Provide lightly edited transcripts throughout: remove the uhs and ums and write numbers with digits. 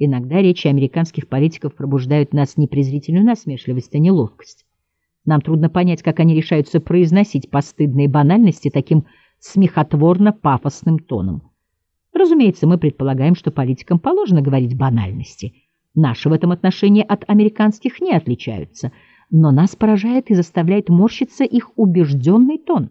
Иногда речи американских политиков пробуждают в нас не презрительную насмешливость, а неловкость. Нам трудно понять, как они решаются произносить постыдные банальности таким смехотворно-пафосным тоном. Разумеется, мы предполагаем, что политикам положено говорить банальности. Наши в этом отношении от американских не отличаются, но нас поражает и заставляет морщиться их убежденный тон.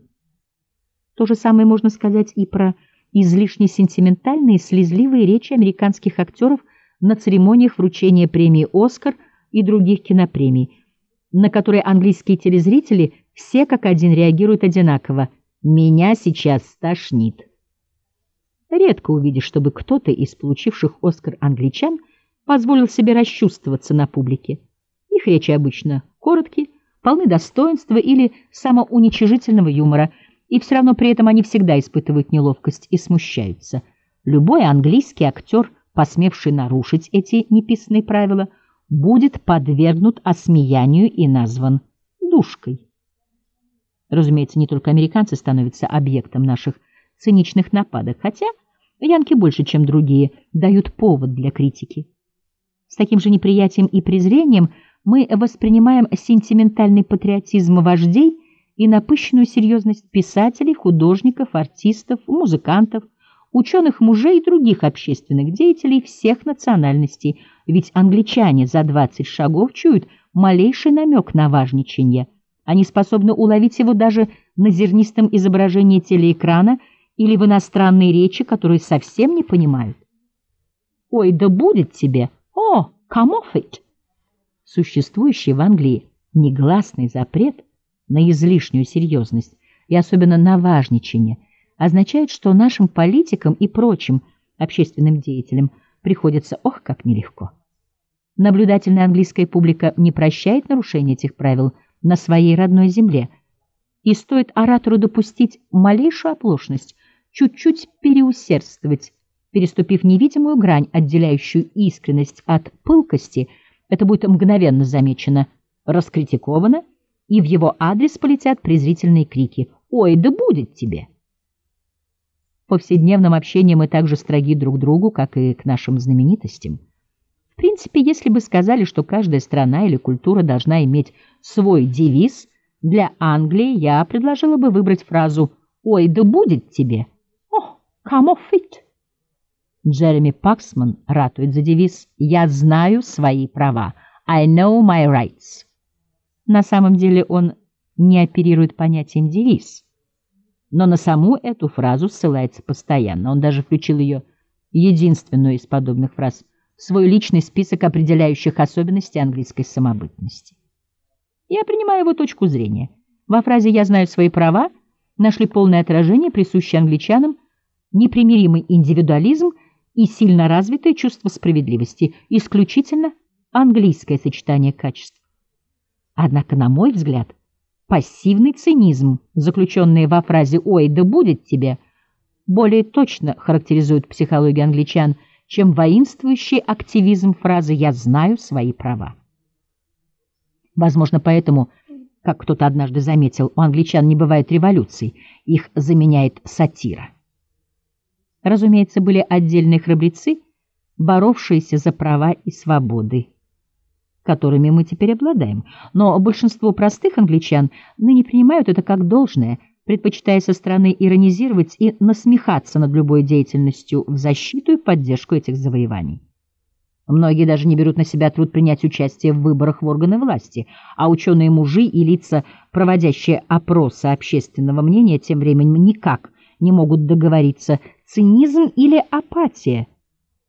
То же самое можно сказать и про излишне сентиментальные, слезливые речи американских актеров на церемониях вручения премии «Оскар» и других кинопремий, на которые английские телезрители все как один реагируют одинаково: «Меня сейчас стошнит». Редко увидишь, чтобы кто-то из получивших «Оскар» англичан позволил себе расчувствоваться на публике. Их речи обычно короткие, полны достоинства или самоуничижительного юмора, и все равно при этом они всегда испытывают неловкость и смущаются. Любой английский актер, посмевший нарушить эти неписанные правила, будет подвергнут осмеянию и назван душкой. Разумеется, не только американцы становятся объектом наших циничных нападок, хотя янки больше, чем другие, дают повод для критики. С таким же неприятием и презрением мы воспринимаем сентиментальный патриотизм вождей и напыщенную серьезность писателей, художников, артистов, музыкантов, ученых мужей и других общественных деятелей всех национальностей, ведь англичане за 20 шагов чуют малейший намек на важничанье. Они способны уловить его даже на зернистом изображении телеэкрана или в иностранной речи, которую совсем не понимают. «Ой, да будет тебе! О, come off it!» Существующий в Англии негласный запрет на излишнюю серьезность и особенно на важничанье означает, что нашим политикам и прочим общественным деятелям приходится ох как нелегко. Наблюдательная английская публика не прощает нарушения этих правил на своей родной земле, и стоит оратору допустить малейшую оплошность, чуть-чуть переусердствовать, переступив невидимую грань, отделяющую искренность от пылкости, это будет мгновенно замечено, раскритиковано, и в его адрес полетят презрительные крики: «Ой, да будет тебе!» В повседневном общении мы так же строги друг к другу, как и к нашим знаменитостям. В принципе, если бы сказали, что каждая страна или культура должна иметь свой девиз, для Англии я предложила бы выбрать фразу «Ой, да будет тебе!» «О, come off it!» Джереми Паксман ратует за девиз «Я знаю свои права» «I know my rights». На самом деле он не оперирует понятием «девиз», но на саму эту фразу ссылается постоянно. Он даже включил ее, единственную из подобных фраз, в свой личный список определяющих особенностей английской самобытности. Я принимаю его точку зрения. Во фразе «я знаю свои права» нашли полное отражение присущий англичанам непримиримый индивидуализм и сильно развитое чувство справедливости, исключительно английское сочетание качеств. Однако, на мой взгляд, пассивный цинизм, заключенный во фразе «Ой, да будет тебе», более точно характеризует психологию англичан, чем воинствующий активизм фразы «Я знаю свои права». Возможно, поэтому, как кто-то однажды заметил, у англичан не бывает революций, их заменяет сатира. Разумеется, были отдельные храбрецы, боровшиеся за права и свободы, которыми мы теперь обладаем, но большинство простых англичан ныне принимают это как должное, предпочитая со стороны иронизировать и насмехаться над любой деятельностью в защиту и поддержку этих завоеваний. Многие даже не берут на себя труд принять участие в выборах в органы власти, а ученые-мужи и лица, проводящие опросы общественного мнения, тем временем никак не могут договориться: цинизм или апатия